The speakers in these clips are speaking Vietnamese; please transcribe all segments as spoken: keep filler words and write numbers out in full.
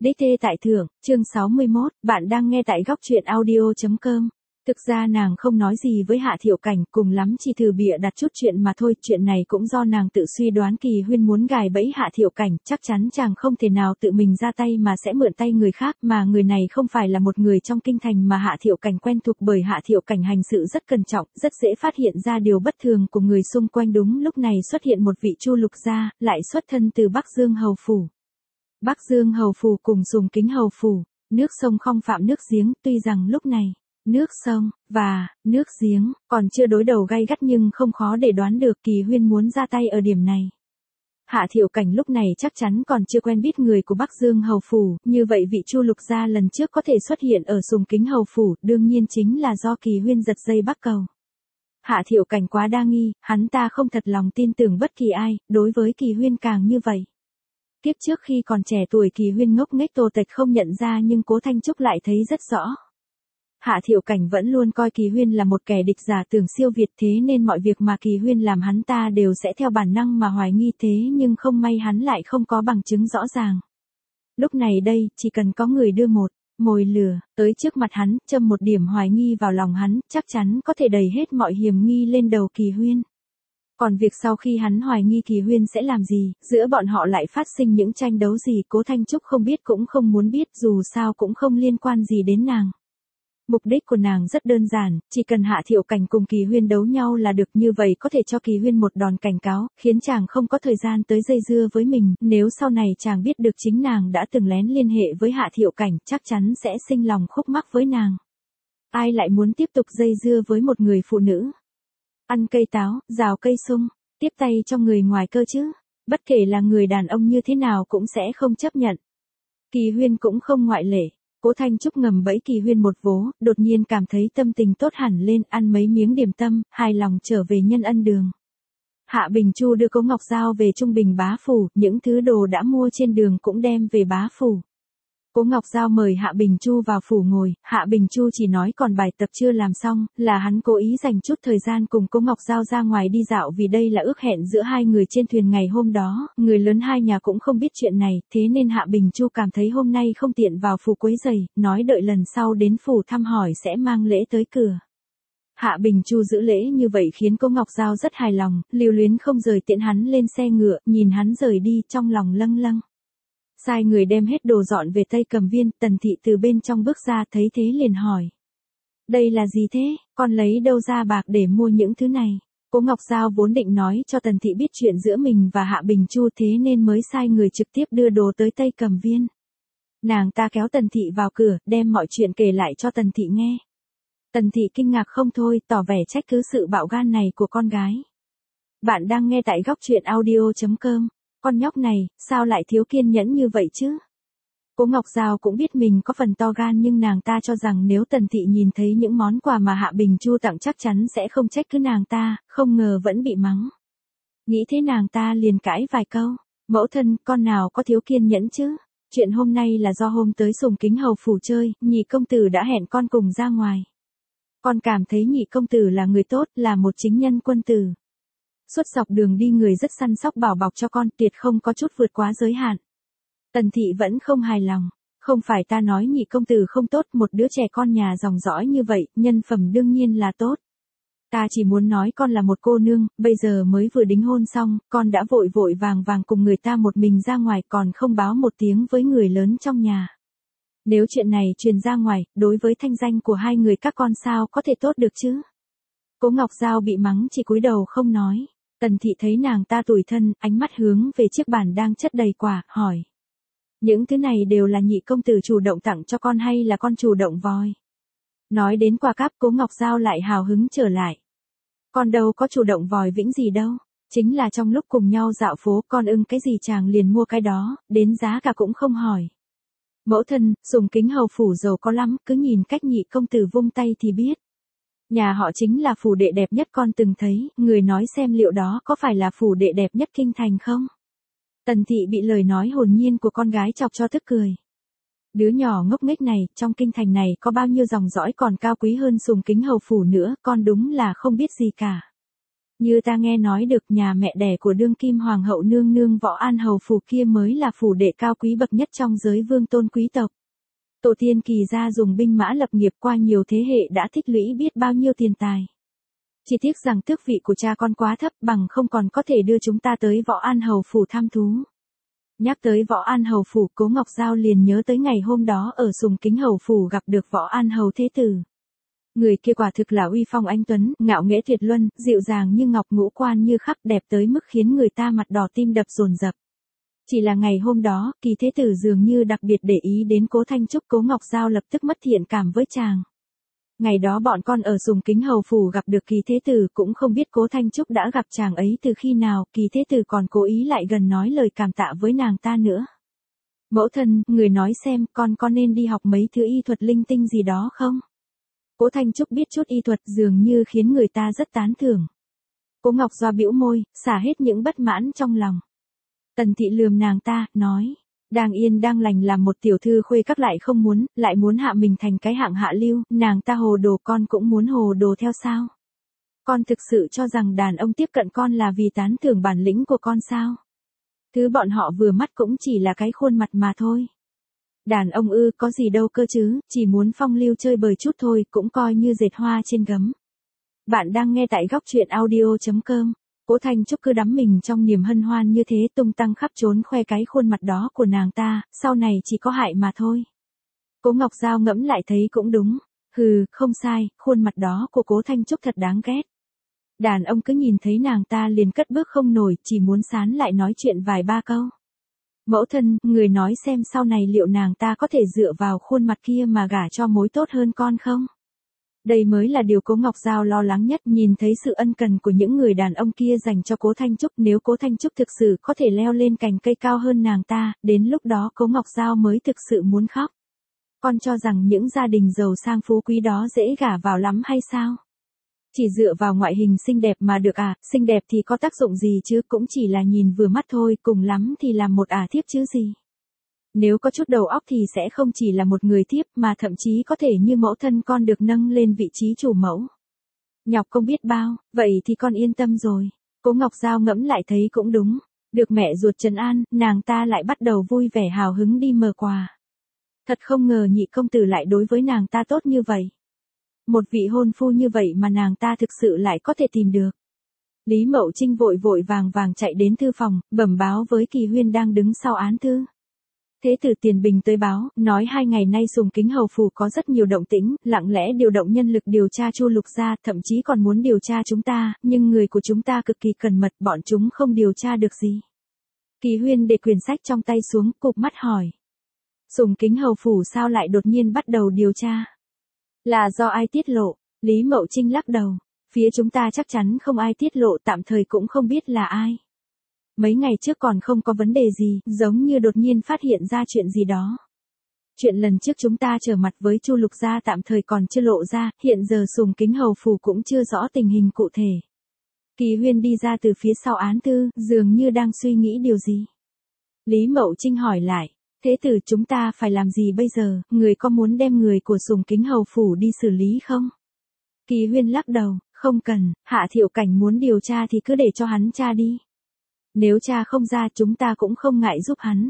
Đế thê tại thượng, chương sáu mươi mốt, bạn đang nghe tại góc truyện audio chấm com. Thực ra nàng không nói gì với Hạ Thiệu Cảnh, cùng lắm chỉ thử bịa đặt chút chuyện mà thôi, chuyện này cũng do nàng tự suy đoán Kỳ Huyên muốn gài bẫy Hạ Thiệu Cảnh, chắc chắn chàng không thể nào tự mình ra tay mà sẽ mượn tay người khác, mà người này không phải là một người trong kinh thành mà Hạ Thiệu Cảnh quen thuộc, bởi Hạ Thiệu Cảnh hành sự rất cẩn trọng, rất dễ phát hiện ra điều bất thường của người xung quanh. Đúng lúc này xuất hiện một vị Chu Lục gia, lại xuất thân từ Bắc Dương Hầu phủ. Bắc Dương Hầu phủ cùng Sùng Kính Hầu phủ, nước sông không phạm nước giếng, tuy rằng lúc này, nước sông, và, nước giếng, còn chưa đối đầu gay gắt nhưng không khó để đoán được Kỳ Huyên muốn ra tay ở điểm này. Hạ Thiệu Cảnh lúc này chắc chắn còn chưa quen biết người của Bắc Dương Hầu phủ, như vậy vị Chu Lục gia lần trước có thể xuất hiện ở Sùng Kính Hầu phủ, đương nhiên chính là do Kỳ Huyên giật dây bắc cầu. Hạ Thiệu Cảnh quá đa nghi, hắn ta không thật lòng tin tưởng bất kỳ ai, đối với Kỳ Huyên càng như vậy. Kiếp trước khi còn trẻ tuổi Kỳ Huyên ngốc nghếch Tô Tịch không nhận ra, nhưng Cố Thanh Trúc lại thấy rất rõ. Hạ Thiệu Cảnh vẫn luôn coi Kỳ Huyên là một kẻ địch giả tưởng siêu việt, thế nên mọi việc mà Kỳ Huyên làm hắn ta đều sẽ theo bản năng mà hoài nghi, thế nhưng không may hắn lại không có bằng chứng rõ ràng. Lúc này đây, chỉ cần có người đưa một mồi lửa tới trước mặt hắn, châm một điểm hoài nghi vào lòng hắn, chắc chắn có thể đẩy hết mọi hiểm nghi lên đầu Kỳ Huyên. Còn việc sau khi hắn hoài nghi Kỳ Huyên sẽ làm gì, giữa bọn họ lại phát sinh những tranh đấu gì, Cố Thanh Trúc không biết cũng không muốn biết, dù sao cũng không liên quan gì đến nàng. Mục đích của nàng rất đơn giản, chỉ cần Hạ Thiệu Cảnh cùng Kỳ Huyên đấu nhau là được, như vậy có thể cho Kỳ Huyên một đòn cảnh cáo, khiến chàng không có thời gian tới dây dưa với mình, nếu sau này chàng biết được chính nàng đã từng lén liên hệ với Hạ Thiệu Cảnh, chắc chắn sẽ sinh lòng khúc mắc với nàng. Ai lại muốn tiếp tục dây dưa với một người phụ nữ? Ăn cây táo, rào cây sung, tiếp tay cho người ngoài cơ chứ, bất kể là người đàn ông như thế nào cũng sẽ không chấp nhận. Kỳ Huyên cũng không ngoại lệ. Cố Thanh Trúc ngầm bẫy Kỳ Huyên một vố, đột nhiên cảm thấy tâm tình tốt hẳn lên, ăn mấy miếng điểm tâm, hài lòng trở về nhân ân đường. Hạ Bình Chu đưa Cố Ngọc Giao về Trung Bình bá phủ, những thứ đồ đã mua trên đường cũng đem về bá phủ. Cố Ngọc Giao mời Hạ Bình Chu vào phủ ngồi, Hạ Bình Chu chỉ nói còn bài tập chưa làm xong, là hắn cố ý dành chút thời gian cùng Cố Ngọc Giao ra ngoài đi dạo vì đây là ước hẹn giữa hai người trên thuyền ngày hôm đó, người lớn hai nhà cũng không biết chuyện này, thế nên Hạ Bình Chu cảm thấy hôm nay không tiện vào phủ quấy rầy, nói đợi lần sau đến phủ thăm hỏi sẽ mang lễ tới cửa. Hạ Bình Chu giữ lễ như vậy khiến Cố Ngọc Giao rất hài lòng, lưu luyến không rời tiễn hắn lên xe ngựa, nhìn hắn rời đi trong lòng lâng lâng. Sai người đem hết đồ dọn về Tây Cầm Viên, Tần Thị từ bên trong bước ra thấy thế liền hỏi. Đây là gì thế, con lấy đâu ra bạc để mua những thứ này? Cố Ngọc Giao vốn định nói cho Tần Thị biết chuyện giữa mình và Hạ Bình Chu, thế nên mới sai người trực tiếp đưa đồ tới Tây Cầm Viên. Nàng ta kéo Tần Thị vào cửa, đem mọi chuyện kể lại cho Tần Thị nghe. Tần Thị kinh ngạc không thôi, tỏ vẻ trách cứ sự bạo gan này của con gái. Bạn đang nghe tại góc truyện audio chấm com. Con nhóc này, sao lại thiếu kiên nhẫn như vậy chứ? Cố Ngọc Giao cũng biết mình có phần to gan, nhưng nàng ta cho rằng nếu Tần Thị nhìn thấy những món quà mà Hạ Bình Chu tặng chắc chắn sẽ không trách cứ nàng ta, không ngờ vẫn bị mắng. Nghĩ thế nàng ta liền cãi vài câu. Mẫu thân, con nào có thiếu kiên nhẫn chứ? Chuyện hôm nay là do hôm tới Sùng Kính Hầu phủ chơi, nhị công tử đã hẹn con cùng ra ngoài. Con cảm thấy nhị công tử là người tốt, là một chính nhân quân tử. Suốt dọc đường đi người rất săn sóc bảo bọc cho con, tuyệt không có chút vượt quá giới hạn. Tần Thị vẫn không hài lòng. Không phải ta nói nhị công tử không tốt, một đứa trẻ con nhà dòng dõi như vậy, nhân phẩm đương nhiên là tốt. Ta chỉ muốn nói con là một cô nương, bây giờ mới vừa đính hôn xong, con đã vội vội vàng vàng cùng người ta một mình ra ngoài, còn không báo một tiếng với người lớn trong nhà. Nếu chuyện này truyền ra ngoài, đối với thanh danh của hai người các con sao có thể tốt được chứ? Cố Ngọc Giao bị mắng chỉ cúi đầu không nói. Tần Thị thấy nàng ta tủi thân, ánh mắt hướng về chiếc bàn đang chất đầy quà, hỏi. Những thứ này đều là nhị công tử chủ động tặng cho con hay là con chủ động voi? Nói đến quà cáp, Cố Ngọc Giao lại hào hứng trở lại. Con đâu có chủ động vòi vĩnh gì đâu, chính là trong lúc cùng nhau dạo phố con ưng cái gì chàng liền mua cái đó, đến giá cả cũng không hỏi. Mẫu thân, Sùng Kính Hầu phủ giàu có lắm, cứ nhìn cách nhị công tử vung tay thì biết. Nhà họ chính là phủ đệ đẹp nhất con từng thấy, người nói xem liệu đó có phải là phủ đệ đẹp nhất kinh thành không? Tần Thị bị lời nói hồn nhiên của con gái chọc cho tức cười. Đứa nhỏ ngốc nghếch này, trong kinh thành này có bao nhiêu dòng dõi còn cao quý hơn Sùng Kính Hầu phủ nữa, con đúng là không biết gì cả. Như ta nghe nói được nhà mẹ đẻ của đương kim hoàng hậu nương nương Võ An Hầu phủ kia mới là phủ đệ cao quý bậc nhất trong giới vương tôn quý tộc. Tổ tiên Kỳ gia dùng binh mã lập nghiệp qua nhiều thế hệ đã tích lũy biết bao nhiêu tiền tài. Chỉ tiếc rằng tước vị của cha con quá thấp bằng không còn có thể đưa chúng ta tới Võ An Hầu phủ thăm thú. Nhắc tới Võ An Hầu phủ, Cố Ngọc Giao liền nhớ tới ngày hôm đó ở Sùng Kính Hầu phủ gặp được Võ An Hầu thế tử. Người kia quả thực là uy phong anh tuấn, ngạo nghễ tuyệt luân, dịu dàng như ngọc, ngũ quan như khắc, đẹp tới mức khiến người ta mặt đỏ tim đập dồn dập. Chỉ là ngày hôm đó, Kỳ thế tử dường như đặc biệt để ý đến Cố Thanh Trúc, Cố Ngọc Giao lập tức mất thiện cảm với chàng. Ngày đó bọn con ở Sùng Kính Hầu phủ gặp được Kỳ thế tử, cũng không biết Cố Thanh Trúc đã gặp chàng ấy từ khi nào, Kỳ thế tử còn cố ý lại gần nói lời cảm tạ với nàng ta nữa. Mẫu thân, người nói xem, con có nên đi học mấy thứ y thuật linh tinh gì đó không? Cố Thanh Trúc biết chút y thuật dường như khiến người ta rất tán thưởng. Cố Ngọc Giao bĩu môi, xả hết những bất mãn trong lòng. Tần thị lườm nàng ta, nói, đang yên đang lành làm một tiểu thư khuê các lại không muốn, lại muốn hạ mình thành cái hạng hạ lưu, nàng ta hồ đồ con cũng muốn hồ đồ theo sao? Con thực sự cho rằng đàn ông tiếp cận con là vì tán thưởng bản lĩnh của con sao? Thứ bọn họ vừa mắt cũng chỉ là cái khuôn mặt mà thôi. Đàn ông ư, có gì đâu cơ chứ, chỉ muốn phong lưu chơi bời chút thôi, cũng coi như dệt hoa trên gấm. Bạn đang nghe tại góc truyện audio chấm com. Cố Thanh Trúc cứ đắm mình trong niềm hân hoan như thế, tung tăng khắp trốn khoe cái khuôn mặt đó của nàng ta, sau này chỉ có hại mà thôi. Cố Ngọc Giao ngẫm lại thấy cũng đúng. Hừ, không sai, khuôn mặt đó của Cố Thanh Trúc thật đáng ghét. Đàn ông cứ nhìn thấy nàng ta liền cất bước không nổi, chỉ muốn sán lại nói chuyện vài ba câu. Mẫu thân, người nói xem sau này liệu nàng ta có thể dựa vào khuôn mặt kia mà gả cho mối tốt hơn con không? Đây mới là điều Cố Ngọc Giao lo lắng nhất, nhìn thấy sự ân cần của những người đàn ông kia dành cho Cố Thanh Trúc, nếu Cố Thanh Trúc thực sự có thể leo lên cành cây cao hơn nàng ta, đến lúc đó Cố Ngọc Giao mới thực sự muốn khóc. Con cho rằng những gia đình giàu sang phú quý đó dễ gả vào lắm hay sao? Chỉ dựa vào ngoại hình xinh đẹp mà được à, xinh đẹp thì có tác dụng gì chứ, cũng chỉ là nhìn vừa mắt thôi, cùng lắm thì làm một ả thiếp chứ gì. Nếu có chút đầu óc thì sẽ không chỉ là một người thiếp mà thậm chí có thể như mẫu thân con được nâng lên vị trí chủ mẫu. Nhọc không biết bao, vậy thì con yên tâm rồi. Cố Ngọc Giao ngẫm lại thấy cũng đúng. Được mẹ ruột trấn an, nàng ta lại bắt đầu vui vẻ hào hứng đi mở quà. Thật không ngờ nhị công tử lại đối với nàng ta tốt như vậy. Một vị hôn phu như vậy mà nàng ta thực sự lại có thể tìm được. Lý Mậu Trinh vội vội vàng vàng chạy đến thư phòng, bẩm báo với Kỳ Huyên đang đứng sau án thư. Thế tử Tiền Bình tới báo, nói hai ngày nay Sùng Kính Hầu phủ có rất nhiều động tĩnh, lặng lẽ điều động nhân lực điều tra Chu Lục gia, thậm chí còn muốn điều tra chúng ta, nhưng người của chúng ta cực kỳ cẩn mật, bọn chúng không điều tra được gì. Kỳ Huyên để quyển sách trong tay xuống, cụp mắt hỏi. Sùng Kính Hầu phủ sao lại đột nhiên bắt đầu điều tra? Là do ai tiết lộ? Lý Mậu Trinh lắc đầu. Phía chúng ta chắc chắn không ai tiết lộ, tạm thời cũng không biết là ai. Mấy ngày trước còn không có vấn đề gì, giống như đột nhiên phát hiện ra chuyện gì đó. Chuyện lần trước chúng ta trở mặt với Chu Lục gia tạm thời còn chưa lộ ra, hiện giờ Sùng Kính Hầu phủ cũng chưa rõ tình hình cụ thể. Kỳ Huyên đi ra từ phía sau án thư, dường như đang suy nghĩ điều gì. Lý Mậu Trinh hỏi lại, thế tử chúng ta phải làm gì bây giờ, người có muốn đem người của Sùng Kính Hầu phủ đi xử lý không? Kỳ Huyên lắc đầu, không cần, Hạ Thiệu Cảnh muốn điều tra thì cứ để cho hắn tra đi. Nếu cha không ra chúng ta cũng không ngại giúp hắn.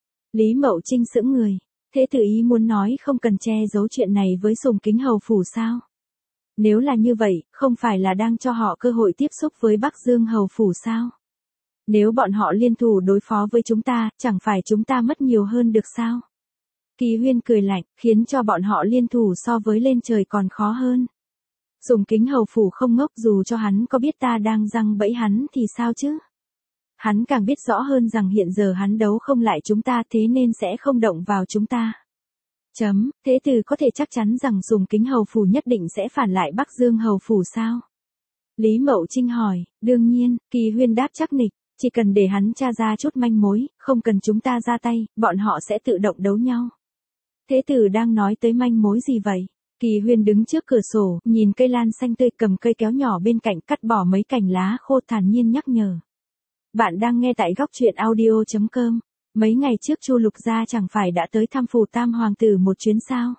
Lý Mậu Trinh sững người. Thế tử ý muốn nói không cần che giấu chuyện này với Sùng Kính Hầu phủ sao? Nếu là như vậy, không phải là đang cho họ cơ hội tiếp xúc với Bắc Dương Hầu phủ sao? Nếu bọn họ liên thủ đối phó với chúng ta, chẳng phải chúng ta mất nhiều hơn được sao? Kỳ Huyên cười lạnh, khiến cho bọn họ liên thủ so với lên trời còn khó hơn. Sùng Kính Hầu phủ không ngốc, dù cho hắn có biết ta đang giăng bẫy hắn thì sao chứ? Hắn càng biết rõ hơn rằng hiện giờ hắn đấu không lại chúng ta, thế nên sẽ không động vào chúng ta. Chấm, thế tử có thể chắc chắn rằng Sùng Kính Hầu phủ nhất định sẽ phản lại Bắc Dương Hầu phủ sao? Lý Mậu Trinh hỏi, đương nhiên, Kỳ Huyên đáp chắc nịch, chỉ cần để hắn tra ra chút manh mối, không cần chúng ta ra tay, bọn họ sẽ tự động đấu nhau. Thế tử đang nói tới manh mối gì vậy? Kỳ Huyên đứng trước cửa sổ, nhìn cây lan xanh tươi, cầm cây kéo nhỏ bên cạnh cắt bỏ mấy cành lá khô, thản nhiên nhắc nhở. Bạn đang nghe tại góc truyện audio chấm com. Mấy ngày trước Chu Lục gia chẳng phải đã tới thăm phủ Tam hoàng tử một chuyến sao?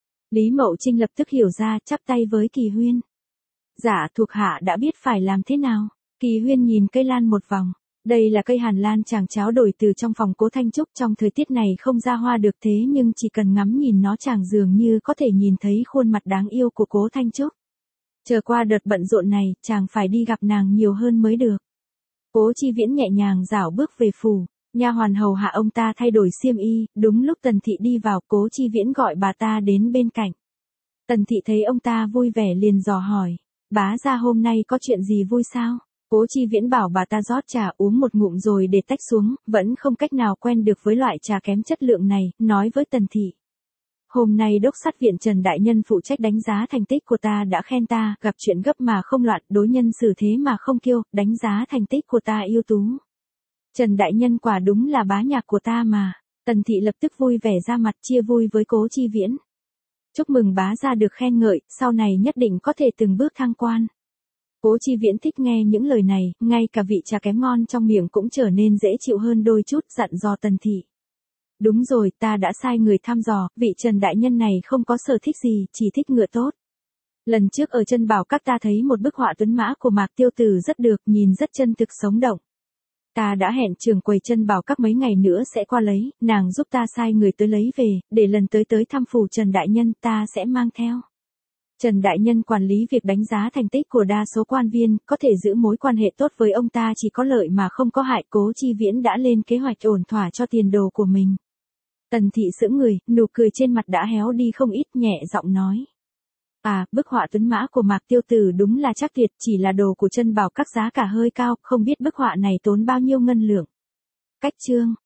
Lý Mậu Trinh lập tức hiểu ra, chắp tay với Kỳ Huyên. Dạ, thuộc hạ đã biết phải làm thế nào. Kỳ Huyên nhìn cây lan một vòng. Đây là cây hàn lan chàng tráo đổi từ trong phòng Cố Thanh Trúc, trong thời tiết này không ra hoa được, thế nhưng chỉ cần ngắm nhìn nó chàng dường như có thể nhìn thấy khuôn mặt đáng yêu của Cố Thanh Trúc. Chờ qua đợt bận rộn này, chàng phải đi gặp nàng nhiều hơn mới được. Cố Chi Viễn nhẹ nhàng rảo bước về phủ, nha hoàn hầu hạ ông ta thay đổi xiêm y, đúng lúc Tần Thị đi vào, Cố Chi Viễn gọi bà ta đến bên cạnh. Tần Thị thấy ông ta vui vẻ liền dò hỏi, bá gia hôm nay có chuyện gì vui sao? Cố Chi Viễn bảo bà ta rót trà uống một ngụm rồi để tách xuống, vẫn không cách nào quen được với loại trà kém chất lượng này, nói với Tần Thị. Hôm nay đốc sát viện Trần Đại Nhân phụ trách đánh giá thành tích của ta đã khen ta, gặp chuyện gấp mà không loạn, đối nhân xử thế mà không kiêu, đánh giá thành tích của ta ưu tú. Trần Đại Nhân quả đúng là bá nhạc của ta mà. Tần Thị lập tức vui vẻ ra mặt chia vui với Cố Chi Viễn. Chúc mừng bá gia được khen ngợi, sau này nhất định có thể từng bước thăng quan. Cố Chi Viễn thích nghe những lời này, ngay cả vị trà kém ngon trong miệng cũng trở nên dễ chịu hơn đôi chút, dặn dò Tần Thị. Đúng rồi, ta đã sai người thăm dò, vị Trần Đại Nhân này không có sở thích gì, chỉ thích ngựa tốt. Lần trước ở Chân Bảo Các ta thấy một bức họa tuấn mã của Mạc Tiêu Tử rất được, nhìn rất chân thực sống động. Ta đã hẹn trưởng quầy Chân Bảo Các mấy ngày nữa sẽ qua lấy, nàng giúp ta sai người tới lấy về, để lần tới tới thăm phủ Trần Đại Nhân ta sẽ mang theo. Trần Đại Nhân quản lý việc đánh giá thành tích của đa số quan viên, có thể giữ mối quan hệ tốt với ông ta chỉ có lợi mà không có hại. Cố Chi Viễn đã lên kế hoạch ổn thỏa cho tiền đồ của mình. Tần Thị sững người, nụ cười trên mặt đã héo đi không ít, nhẹ giọng nói. À, bức họa tuấn mã của Mạc Tiêu Tử đúng là chắc tuyệt, chỉ là đồ của Chân Bảo Các giá cả hơi cao, không biết bức họa này tốn bao nhiêu ngân lượng. Cách chương.